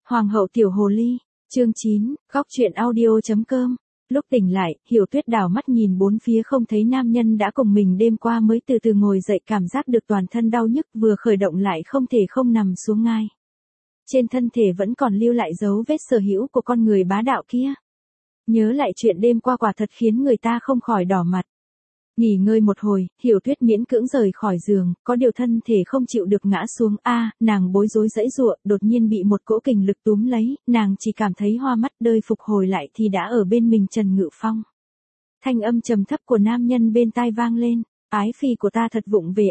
Hoàng hậu tiểu hồ ly, chương 9, góc truyện audio.com. Lúc tỉnh lại, Hiểu Tuyết đảo mắt nhìn bốn phía không thấy nam nhân đã cùng mình đêm qua mới từ từ ngồi dậy, cảm giác được toàn thân đau nhức, vừa khởi động lại không thể không nằm xuống ngay. Trên thân thể vẫn còn lưu lại dấu vết sở hữu của con người bá đạo kia. Nhớ lại chuyện đêm qua quả thật khiến người ta không khỏi đỏ mặt. Nghỉ ngơi một hồi, Hiểu Tuyết miễn cưỡng rời khỏi giường, có điều thân thể không chịu được ngã xuống, nàng bối rối giãy giụa, đột nhiên bị một cỗ kình lực túm lấy, nàng chỉ cảm thấy hoa mắt, đợi phục hồi lại thì đã ở bên mình Trần Ngự Phong. Thanh âm trầm thấp của nam nhân bên tai vang lên, ái phi của ta thật vụng về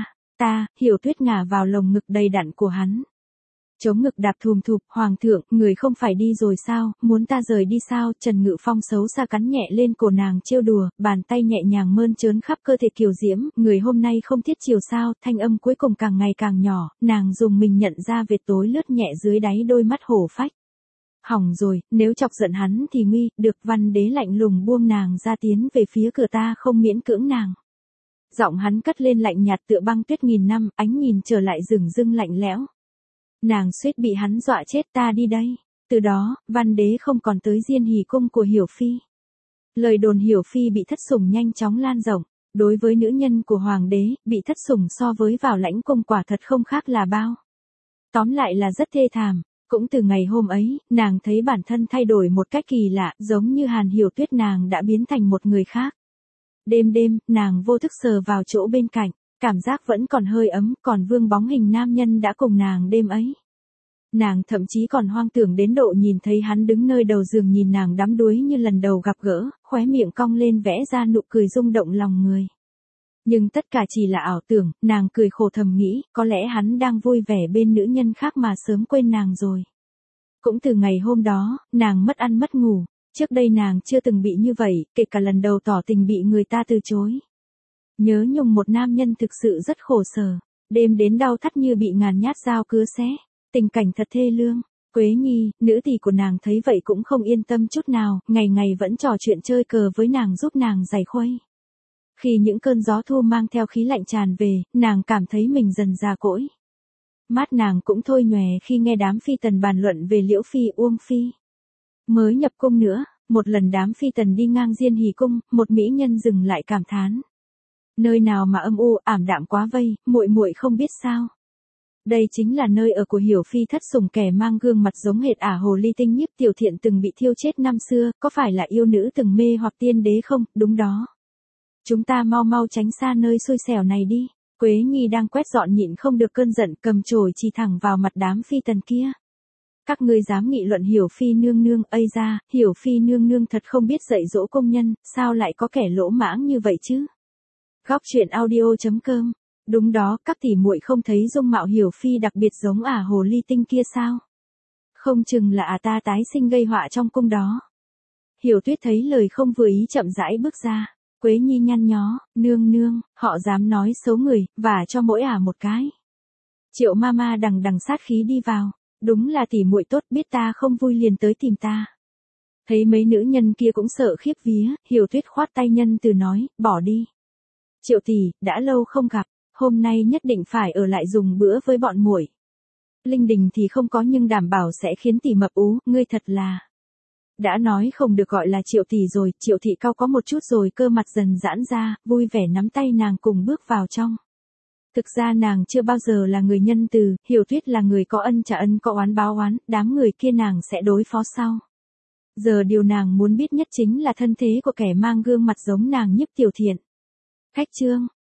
ta, Hiểu Tuyết ngả vào lồng ngực đầy đặn của hắn. Chống ngực đạp thùm thụp, hoàng thượng, người không phải đi rồi sao, muốn ta rời đi sao? Trần Ngự Phong xấu xa cắn nhẹ lên cổ nàng trêu đùa, bàn tay nhẹ nhàng mơn trớn khắp cơ thể kiều diễm, người hôm nay không thiết chiều sao? Thanh âm cuối cùng càng ngày càng nhỏ, nàng dùng mình nhận ra vệt tối lướt nhẹ dưới đáy đôi mắt hổ phách. Hỏng rồi, nếu chọc giận hắn thì nguy, được. Văn Đế lạnh lùng buông nàng ra, tiến về phía cửa, ta không miễn cưỡng nàng. Giọng hắn cất lên lạnh nhạt tựa băng tuyết nghìn năm, ánh nhìn trở lại rừng rưng lạnh lẽo. Nàng suýt bị hắn dọa chết, ta đi đây. Từ đó, Văn Đế không còn tới Diên Hỷ cung của Hiểu Phi. Lời đồn Hiểu Phi bị thất sủng nhanh chóng lan rộng. Đối với nữ nhân của Hoàng đế, bị thất sủng so với vào lãnh cung quả thật không khác là bao. Tóm lại là rất thê thảm. Cũng từ ngày hôm ấy, nàng thấy bản thân thay đổi một cách kỳ lạ, giống như Hàn Hiểu Tuyết, nàng đã biến thành một người khác. Đêm, nàng vô thức sờ vào chỗ bên cạnh. Cảm giác vẫn còn hơi ấm, còn vương bóng hình nam nhân đã cùng nàng đêm ấy. Nàng thậm chí còn hoang tưởng đến độ nhìn thấy hắn đứng nơi đầu giường nhìn nàng đắm đuối như lần đầu gặp gỡ, khóe miệng cong lên vẽ ra nụ cười rung động lòng người. Nhưng tất cả chỉ là ảo tưởng, nàng cười khổ thầm nghĩ, có lẽ hắn đang vui vẻ bên nữ nhân khác mà sớm quên nàng rồi. Cũng từ ngày hôm đó, nàng mất ăn mất ngủ, trước đây nàng chưa từng bị như vậy, kể cả lần đầu tỏ tình bị người ta từ chối. Nhớ nhung một nam nhân thực sự rất khổ sở, đêm đến đau thắt như bị ngàn nhát dao cứa xé, tình cảnh thật thê lương. Quế Nhi, nữ tỳ của nàng thấy vậy cũng không yên tâm chút nào, ngày ngày vẫn trò chuyện chơi cờ với nàng giúp nàng giày khuây. Khi những cơn gió thu mang theo khí lạnh tràn về, nàng cảm thấy mình dần già cỗi. Mắt nàng cũng thôi nhòe khi nghe đám phi tần bàn luận về Liễu Phi, Uông Phi. Mới nhập cung nữa, một lần đám phi tần đi ngang Diên Hỷ cung, một mỹ nhân dừng lại cảm thán. Nơi nào mà âm u, ảm đạm quá vây, muội không biết sao. Đây chính là nơi ở của Hiểu Phi thất sủng, kẻ mang gương mặt giống hệt ả hồ ly tinh nhiếp tiểu thiện từng bị thiêu chết năm xưa, có phải là yêu nữ từng mê hoặc tiên đế không? Đúng đó. Chúng ta mau tránh xa nơi xui xẻo này đi. Quế Nhi đang quét dọn nhịn không được cơn giận, cầm chổi chỉ thẳng vào mặt đám phi tần kia. Các ngươi dám nghị luận Hiểu Phi nương nương, ây ra, Hiểu Phi nương nương thật không biết dạy dỗ công nhân, sao lại có kẻ lỗ mãng như vậy chứ? Góc truyện audio.com. Đúng đó, các tỷ muội không thấy dung mạo Hiểu Phi đặc biệt giống ả hồ ly tinh kia sao? Không chừng là ta tái sinh gây họa trong cung đó. Hiểu Tuyết thấy lời không vừa ý chậm rãi bước ra. Quế Nhi nhăn nhó, nương, họ dám nói xấu người, và cho mỗi ả một cái. Triệu mama đằng sát khí đi vào. Đúng là tỷ muội tốt, biết ta không vui liền tới tìm ta. Thấy mấy nữ nhân kia cũng sợ khiếp vía, Hiểu Tuyết khoát tay nhân từ nói, bỏ đi. Triệu tỷ, đã lâu không gặp, hôm nay nhất định phải ở lại dùng bữa với bọn muội. Linh đình thì không có nhưng đảm bảo sẽ khiến tỷ mập ú, ngươi thật là. Đã nói không được gọi là Triệu tỷ rồi, Triệu thị cau có một chút rồi cơ mặt dần giãn ra, vui vẻ nắm tay nàng cùng bước vào trong. Thực ra nàng chưa bao giờ là người nhân từ, Hiểu Tuyết là người có ân trả ân, có oán báo oán, đám người kia nàng sẽ đối phó sau. Giờ điều nàng muốn biết nhất chính là thân thế của kẻ mang gương mặt giống nàng nhiếp tiểu thiện. Khách trương,